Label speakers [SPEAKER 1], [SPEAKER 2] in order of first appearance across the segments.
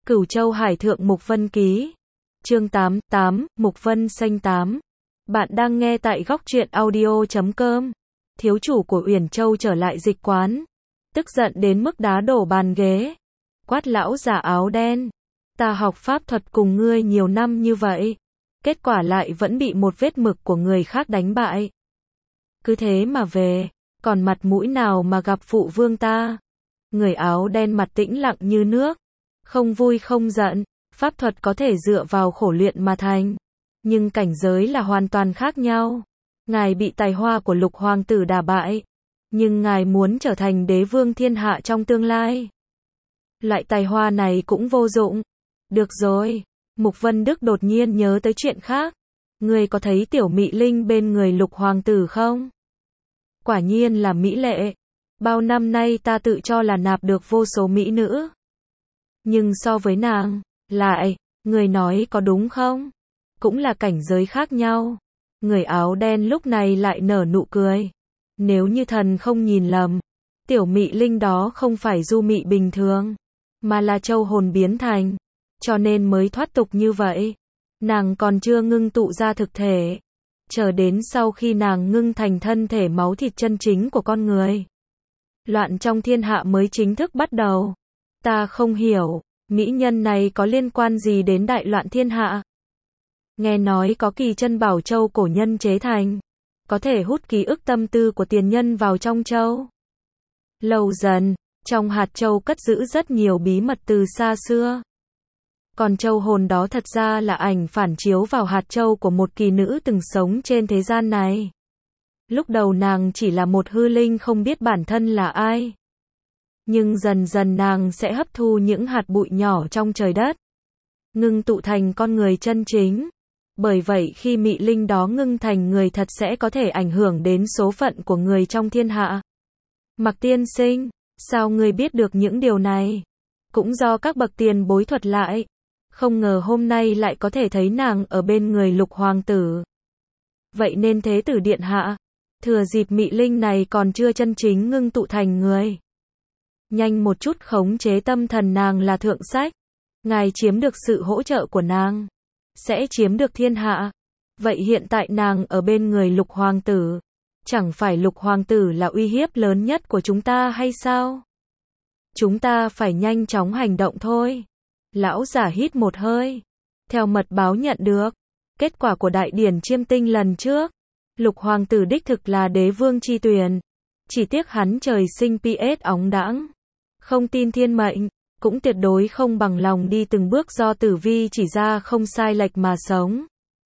[SPEAKER 1] Cửu Châu Hải Thượng Mục Vân Ký. Chương 8, Mục Vân Xanh 8. Bạn đang nghe tại góc truyện audio.com. Thiếu chủ của Uyển Châu trở lại dịch quán, tức giận đến mức đá đổ bàn ghế, quát lão già áo đen: "Ta học pháp thuật cùng ngươi nhiều năm như vậy, kết quả lại vẫn bị một vết mực của người khác đánh bại. Cứ thế mà về, còn mặt mũi nào mà gặp phụ vương ta?" Người áo đen mặt tĩnh lặng như nước, không vui không giận. Pháp thuật có thể dựa vào khổ luyện mà thành, nhưng cảnh giới là hoàn toàn khác nhau. Ngài bị tài hoa của Lục hoàng tử đả bại, nhưng ngài muốn trở thành đế vương thiên hạ trong tương lai. Loại tài hoa này cũng vô dụng. Được rồi, Mục Vân Đức đột nhiên nhớ tới chuyện khác. Ngươi có thấy tiểu Mị Linh bên người Lục hoàng tử không? Quả nhiên là mỹ lệ. Bao năm nay ta tự cho là nạp được vô số mỹ nữ, nhưng so với nàng, lại, người nói có đúng không? Cũng là cảnh giới khác nhau. Người áo đen lúc này lại nở nụ cười. Nếu như thần không nhìn lầm, tiểu Mị Linh đó không phải du mị bình thường, mà là châu hồn biến thành, cho nên mới thoát tục như vậy. Nàng còn chưa ngưng tụ ra thực thể, chờ đến sau khi nàng ngưng thành thân thể máu thịt chân chính của con người, loạn trong thiên hạ mới chính thức bắt đầu. Ta không hiểu, mỹ nhân này có liên quan gì đến đại loạn thiên hạ? Nghe nói có kỳ chân bảo châu cổ nhân chế thành, có thể hút ký ức tâm tư của tiền nhân vào trong châu. Lâu dần, trong hạt châu cất giữ rất nhiều bí mật từ xa xưa. Còn châu hồn đó thật ra là ảnh phản chiếu vào hạt châu của một kỳ nữ từng sống trên thế gian này. Lúc đầu nàng chỉ là một hư linh không biết bản thân là ai, nhưng dần dần nàng sẽ hấp thu những hạt bụi nhỏ trong trời đất, ngưng tụ thành con người chân chính. Bởi vậy khi Mị Linh đó ngưng thành người thật sẽ có thể ảnh hưởng đến số phận của người trong thiên hạ. Mạc tiên sinh, sao ngươi biết được những điều này? Cũng do các bậc tiền bối thuật lại. Không ngờ hôm nay lại có thể thấy nàng ở bên người Lục hoàng tử. Vậy nên thế tử điện hạ, thừa dịp Mị Linh này còn chưa chân chính ngưng tụ thành người, nhanh một chút khống chế tâm thần nàng là thượng sách. Ngài chiếm được sự hỗ trợ của nàng, sẽ chiếm được thiên hạ. Vậy hiện tại nàng ở bên người Lục hoàng tử, chẳng phải Lục hoàng tử là uy hiếp lớn nhất của chúng ta hay sao? Chúng ta phải nhanh chóng hành động thôi. Lão giả hít một hơi. Theo mật báo nhận được, kết quả của đại điển chiêm tinh lần trước, Lục hoàng tử đích thực là đế vương chi tuyển. Chỉ tiếc hắn trời sinh PS óng đãng, không tin thiên mệnh, cũng tuyệt đối không bằng lòng đi từng bước do tử vi chỉ ra không sai lệch mà sống.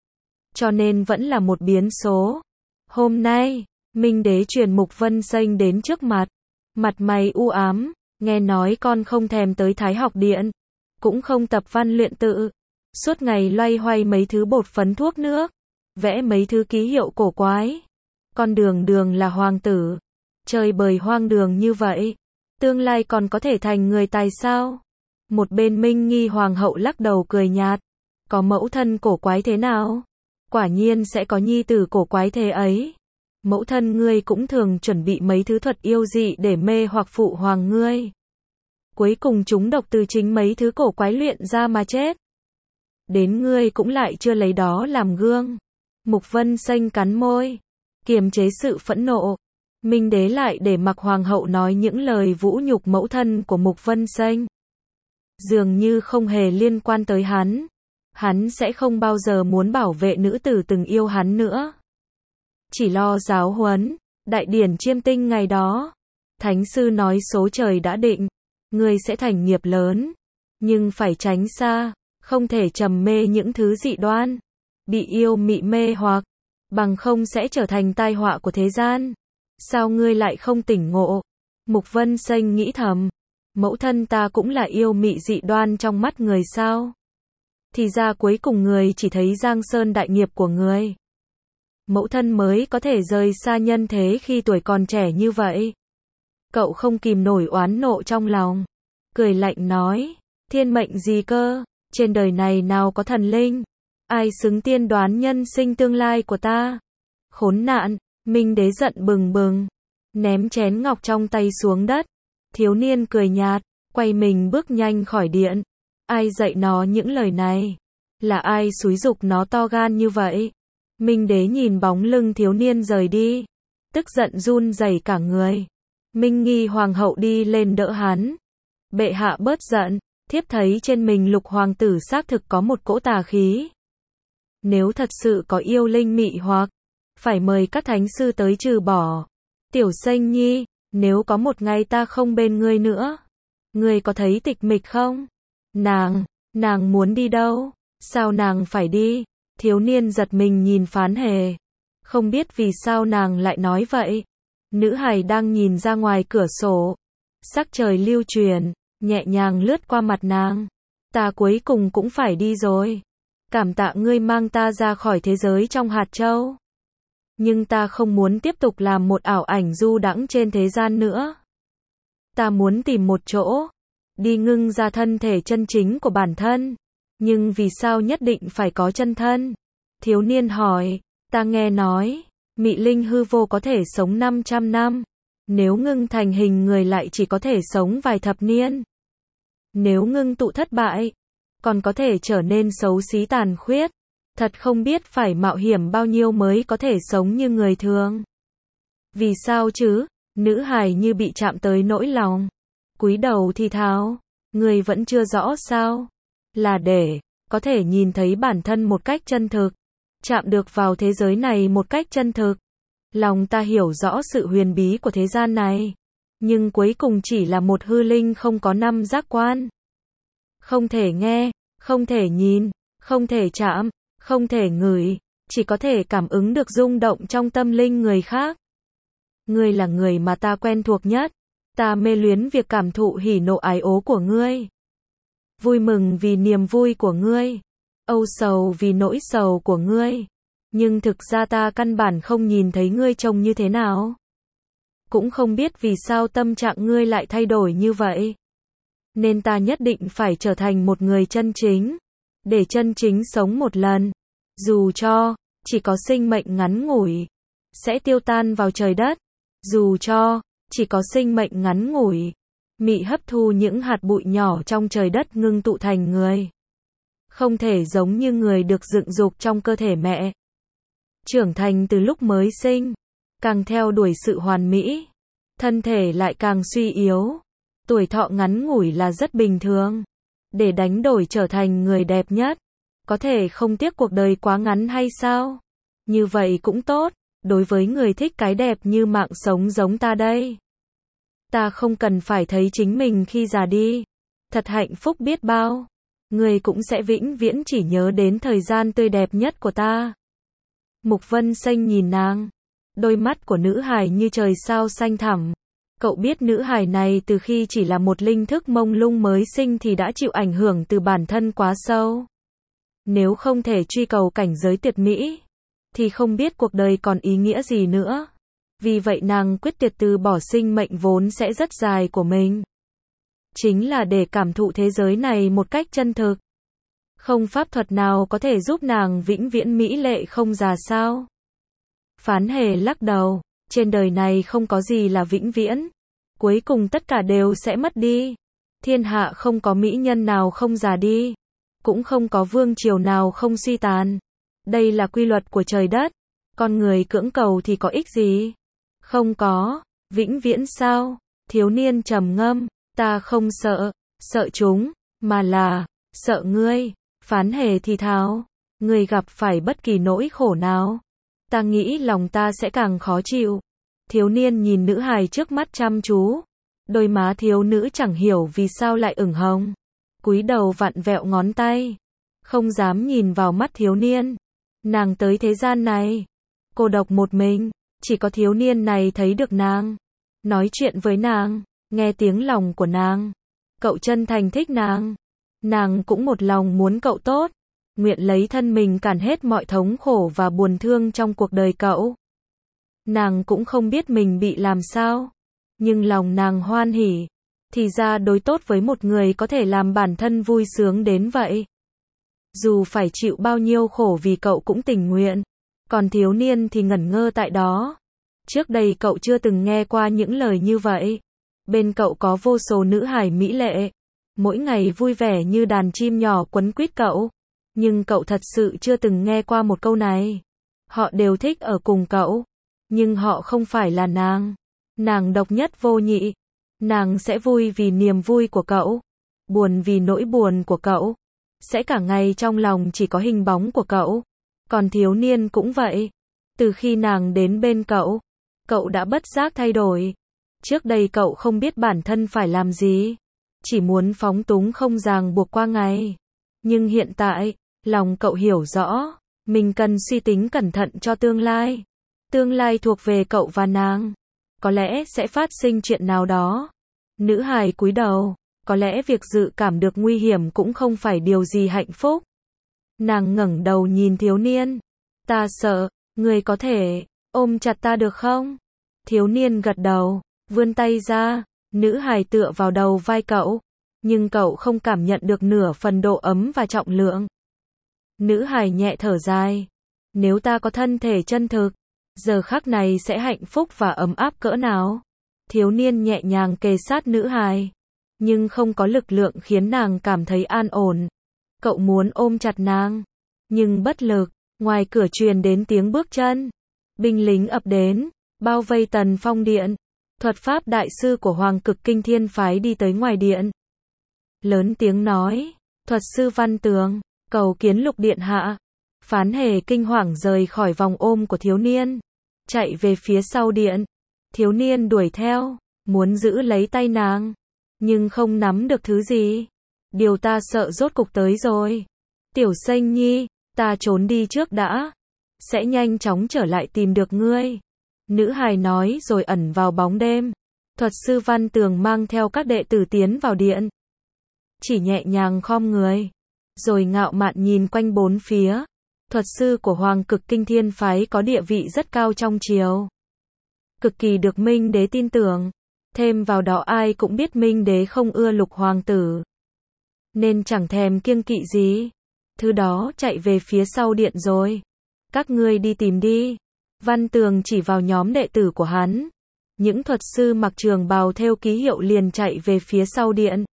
[SPEAKER 1] Cho nên vẫn là một biến số. Hôm nay, Minh đế truyền Mục Vân Xanh đến trước mặt. Mặt mày u ám, nghe nói con không thèm tới Thái học điện, cũng không tập văn luyện tự, suốt ngày loay hoay mấy thứ bột phấn thuốc nước, vẽ mấy thứ ký hiệu cổ quái. Con đường đường là hoàng tử, chơi bời hoang đường như vậy, tương lai còn có thể thành người tài sao? Một bên Minh Nghi hoàng hậu lắc đầu cười nhạt. Có mẫu thân cổ quái thế nào? Quả nhiên sẽ có nhi tử cổ quái thế ấy. Mẫu thân ngươi cũng thường chuẩn bị mấy thứ thuật yêu dị để mê hoặc phụ hoàng ngươi. Cuối cùng chúng độc từ chính mấy thứ cổ quái luyện ra mà chết. Đến ngươi cũng lại chưa lấy đó làm gương. Mục Vân Xanh cắn môi, kiềm chế sự phẫn nộ. Minh đế lại để mặc hoàng hậu nói những lời vũ nhục mẫu thân của Mục Vân Xanh. Dường như không hề liên quan tới hắn. Hắn sẽ không bao giờ muốn bảo vệ nữ tử từng yêu hắn nữa. Chỉ lo giáo huấn. Đại điển chiêm tinh ngày đó, thánh sư nói số trời đã định, ngươi sẽ thành nghiệp lớn, nhưng phải tránh xa, không thể trầm mê những thứ dị đoan, bị yêu mị mê hoặc, bằng không sẽ trở thành tai họa của thế gian. Sao ngươi lại không tỉnh ngộ? Mục Vân Xanh nghĩ thầm, mẫu thân ta cũng là yêu mị dị đoan trong mắt người sao? Thì ra cuối cùng người chỉ thấy giang sơn đại nghiệp của người. Mẫu thân mới có thể rời xa nhân thế khi tuổi còn trẻ như vậy. Cậu không kìm nổi oán nộ trong lòng, cười lạnh nói, thiên mệnh gì cơ, trên đời này nào có thần linh, ai xứng tiên đoán nhân sinh tương lai của ta? Khốn nạn! Minh đế giận bừng bừng, ném chén ngọc trong tay xuống đất. Thiếu niên cười nhạt, quay mình bước nhanh khỏi điện. Ai dạy nó những lời này? Là ai xúi giục nó to gan như vậy? Minh Đế nhìn bóng lưng thiếu niên rời đi, tức giận run rẩy cả người. Minh Nghi hoàng hậu đi lên đỡ hắn. Bệ hạ bớt giận, thiếp thấy trên mình Lục hoàng tử xác thực có một cỗ tà khí. Nếu thật sự có yêu linh mị hoặc, phải mời các thánh sư tới trừ bỏ. Tiểu Sanh Nhi, nếu có một ngày ta không bên ngươi nữa, ngươi có thấy tịch mịch không? Nàng muốn đi đâu? Sao nàng phải đi? Thiếu niên giật mình nhìn Phán Hề. Không biết vì sao nàng lại nói vậy. Nữ hài đang nhìn ra ngoài cửa sổ. Sắc trời lưu chuyển, nhẹ nhàng lướt qua mặt nàng. Ta cuối cùng cũng phải đi rồi. Cảm tạ ngươi mang ta ra khỏi thế giới trong hạt châu. Nhưng ta không muốn tiếp tục làm một ảo ảnh du đãng trên thế gian nữa. Ta muốn tìm một chỗ, đi ngưng ra thân thể chân chính của bản thân. Nhưng vì sao nhất định phải có chân thân? Thiếu niên hỏi, ta nghe nói, mị linh hư vô có thể sống 500 năm. Nếu ngưng thành hình người lại chỉ có thể sống vài thập niên. Nếu ngưng tụ thất bại, còn có thể trở nên xấu xí tàn khuyết. Thật không biết phải mạo hiểm bao nhiêu mới có thể sống như người thường. Vì sao chứ? Nữ hài như bị chạm tới nỗi lòng. Cúi đầu thì thào, người vẫn chưa rõ sao? Là để có thể nhìn thấy bản thân một cách chân thực, chạm được vào thế giới này một cách chân thực. Lòng ta hiểu rõ sự huyền bí của thế gian này, nhưng cuối cùng chỉ là một hư linh không có 5 giác quan. Không thể nghe, không thể nhìn, không thể chạm, không thể ngửi, chỉ có thể cảm ứng được rung động trong tâm linh người khác. Ngươi là người mà ta quen thuộc nhất, ta mê luyến việc cảm thụ hỉ nộ ái ố của ngươi. Vui mừng vì niềm vui của ngươi, âu sầu vì nỗi sầu của ngươi. Nhưng thực ra ta căn bản không nhìn thấy ngươi trông như thế nào. Cũng không biết vì sao tâm trạng ngươi lại thay đổi như vậy. Nên ta nhất định phải trở thành một người chân chính. Để chân chính sống một lần. Dù cho chỉ có sinh mệnh ngắn ngủi, sẽ tiêu tan vào trời đất. Dù cho chỉ có sinh mệnh ngắn ngủi, mị hấp thu những hạt bụi nhỏ trong trời đất ngưng tụ thành người. Không thể giống như người được dựng dục trong cơ thể mẹ. Trưởng thành từ lúc mới sinh, càng theo đuổi sự hoàn mỹ, thân thể lại càng suy yếu. Tuổi thọ ngắn ngủi là rất bình thường. Để đánh đổi trở thành người đẹp nhất, có thể không tiếc cuộc đời quá ngắn hay sao? Như vậy cũng tốt, đối với người thích cái đẹp như mạng sống giống ta đây. Ta không cần phải thấy chính mình khi già đi. Thật hạnh phúc biết bao. Người cũng sẽ vĩnh viễn chỉ nhớ đến thời gian tươi đẹp nhất của ta. Mục Vân Xanh nhìn nàng. Đôi mắt của nữ hài như trời sao xanh thẳm. Cậu biết nữ hài này từ khi chỉ là một linh thức mông lung mới sinh thì đã chịu ảnh hưởng từ bản thân quá sâu. Nếu không thể truy cầu cảnh giới tuyệt mỹ, thì không biết cuộc đời còn ý nghĩa gì nữa. Vì vậy nàng quyết tuyệt từ bỏ sinh mệnh vốn sẽ rất dài của mình. Chính là để cảm thụ thế giới này một cách chân thực. Không pháp thuật nào có thể giúp nàng vĩnh viễn mỹ lệ không già sao? Phán Hề lắc đầu, trên đời này không có gì là vĩnh viễn. Cuối cùng tất cả đều sẽ mất đi. Thiên hạ không có mỹ nhân nào không già đi. Cũng không có vương triều nào không suy tàn. Đây là quy luật của trời đất. Con người cưỡng cầu thì có ích gì? Không có. Vĩnh viễn sao? Thiếu niên trầm ngâm. Ta không sợ chúng, mà là sợ ngươi. Phán Hề thì thào. Ngươi gặp phải bất kỳ nỗi khổ nào, ta nghĩ lòng ta sẽ càng khó chịu. Thiếu niên nhìn nữ hài trước mắt chăm chú. Đôi má thiếu nữ chẳng hiểu vì sao lại ửng hồng. Cúi đầu vặn vẹo ngón tay. Không dám nhìn vào mắt thiếu niên. Nàng tới thế gian này, cô độc một mình. Chỉ có thiếu niên này thấy được nàng. Nói chuyện với nàng. Nghe tiếng lòng của nàng. Cậu chân thành thích nàng. Nàng cũng một lòng muốn cậu tốt. Nguyện lấy thân mình cản hết mọi thống khổ và buồn thương trong cuộc đời cậu. Nàng cũng không biết mình bị làm sao. Nhưng lòng nàng hoan hỉ. Thì ra đối tốt với một người có thể làm bản thân vui sướng đến vậy. Dù phải chịu bao nhiêu khổ vì cậu cũng tình nguyện. Còn thiếu niên thì ngẩn ngơ tại đó. Trước đây cậu chưa từng nghe qua những lời như vậy. Bên cậu có vô số nữ hài mỹ lệ. mỗi ngày vui vẻ như đàn chim nhỏ quấn quýt cậu. Nhưng cậu thật sự chưa từng nghe qua một câu này. Họ đều thích ở cùng cậu, nhưng họ không phải là nàng. Nàng độc nhất vô nhị. Nàng sẽ vui vì niềm vui của cậu, buồn vì nỗi buồn của cậu. Sẽ cả ngày trong lòng chỉ có hình bóng của cậu. Còn thiếu niên cũng vậy. Từ khi nàng đến bên cậu, cậu đã bất giác thay đổi. Trước đây cậu không biết bản thân phải làm gì, chỉ muốn phóng túng không ràng buộc qua ngày. Nhưng hiện tại, lòng cậu hiểu rõ, mình cần suy tính cẩn thận cho tương lai. Tương lai thuộc về cậu và nàng. Có lẽ sẽ phát sinh chuyện nào đó. Nữ hài cúi đầu, có lẽ việc dự cảm được nguy hiểm cũng không phải điều gì hạnh phúc. Nàng ngẩng đầu nhìn thiếu niên. Ta sợ, người có thể ôm chặt ta được không? Thiếu niên gật đầu, vươn tay ra, nữ hài tựa vào đầu vai cậu, nhưng cậu không cảm nhận được nửa phần độ ấm và trọng lượng. Nữ hài nhẹ thở dài, nếu ta có thân thể chân thực, giờ khắc này sẽ hạnh phúc và ấm áp cỡ nào? Thiếu niên nhẹ nhàng kề sát nữ hài, nhưng không có lực lượng khiến nàng cảm thấy an ổn. Cậu muốn ôm chặt nàng, nhưng bất lực. Ngoài cửa truyền đến tiếng bước chân. Binh lính ập đến, bao vây Tần Phong điện. Thuật pháp đại sư của Hoàng Cực Kinh Thiên phái đi tới ngoài điện. Lớn tiếng nói, thuật sư Văn Tường, cầu kiến Lục điện hạ. Phán Hề kinh hoàng rời khỏi vòng ôm của thiếu niên, chạy về phía sau điện. Thiếu niên đuổi theo, muốn giữ lấy tay nàng, nhưng không nắm được thứ gì. Điều ta sợ rốt cục tới rồi. Tiểu Sanh Nhi, ta trốn đi trước đã, sẽ nhanh chóng trở lại tìm được ngươi. Nữ hài nói rồi ẩn vào bóng đêm. Thuật sư Văn Tường mang theo các đệ tử tiến vào điện. Chỉ nhẹ nhàng khom người, rồi ngạo mạn nhìn quanh bốn phía. Thuật sư của Hoàng Cực Kinh Thiên phái có địa vị rất cao trong triều, cực kỳ được Minh đế tin tưởng. Thêm vào đó ai cũng biết Minh đế không ưa Lục hoàng tử, nên chẳng thèm kiêng kỵ gì. Thứ đó chạy về phía sau điện rồi. Các ngươi đi tìm đi. Văn Tường chỉ vào nhóm đệ tử của hắn. Những thuật sư mặc trường bào theo ký hiệu liền chạy về phía sau điện.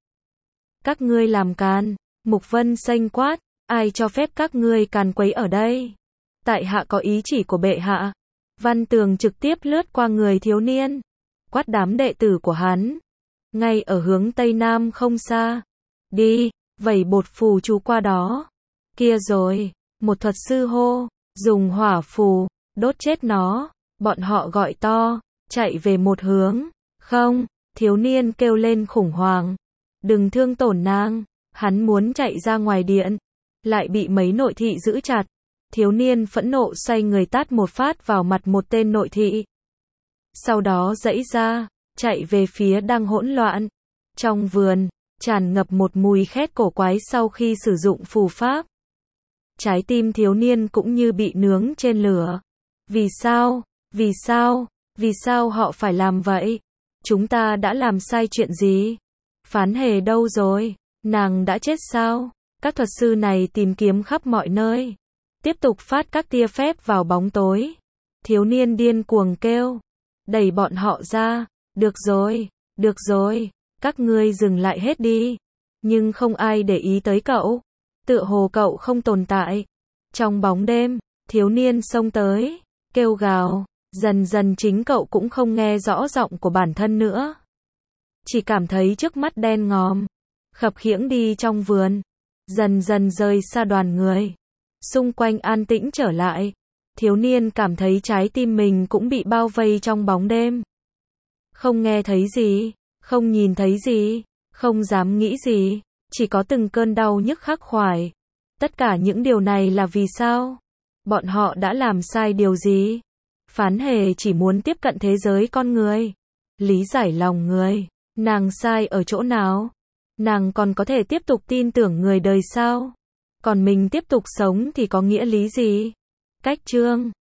[SPEAKER 1] Các ngươi làm càn. Mục Vân Xanh quát, ai cho phép các ngươi càn quấy ở đây? Tại hạ có ý chỉ của bệ hạ. Văn Tường trực tiếp lướt qua người thiếu niên, quát đám đệ tử của hắn. Ngay ở hướng tây nam không xa. Đi, vẩy bột phù chú qua đó. Kia rồi, một thuật sư hô, dùng hỏa phù, đốt chết nó. Bọn họ gọi to, chạy về một hướng. Không, thiếu niên kêu lên khủng hoảng. Đừng thương tổn nàng. Hắn muốn chạy ra ngoài điện, lại bị mấy nội thị giữ chặt. Thiếu niên phẫn nộ xoay người tát một phát vào mặt một tên nội thị. Sau đó giãy ra, chạy về phía đang hỗn loạn. Trong vườn, tràn ngập một mùi khét cổ quái sau khi sử dụng phù pháp. Trái tim thiếu niên cũng như bị nướng trên lửa. Vì sao? Vì sao? Vì sao họ phải làm vậy? Chúng ta đã làm sai chuyện gì? Phán Hề đâu rồi? Nàng đã chết sao? Các thuật sư này tìm kiếm khắp mọi nơi, tiếp tục phát các tia phép vào bóng tối. Thiếu niên điên cuồng kêu, đẩy bọn họ ra. Được rồi, các ngươi dừng lại hết đi. Nhưng không ai để ý tới cậu. Tựa hồ cậu không tồn tại. Trong bóng đêm, thiếu niên xông tới, kêu gào. Dần dần chính cậu cũng không nghe rõ giọng của bản thân nữa. Chỉ cảm thấy trước mắt đen ngòm. Khập khiễng đi trong vườn. Dần dần rời xa đoàn người. Xung quanh an tĩnh trở lại. Thiếu niên cảm thấy trái tim mình cũng bị bao vây trong bóng đêm. Không nghe thấy gì, không nhìn thấy gì, không dám nghĩ gì, chỉ có từng cơn đau nhức khắc khoải. Tất cả những điều này là vì sao? Bọn họ đã làm sai điều gì? Phán Hề chỉ muốn tiếp cận thế giới con người, lý giải lòng người. Nàng sai ở chỗ nào? Nàng còn có thể tiếp tục tin tưởng người đời sao? Còn mình tiếp tục sống thì có nghĩa lý gì? Cách chương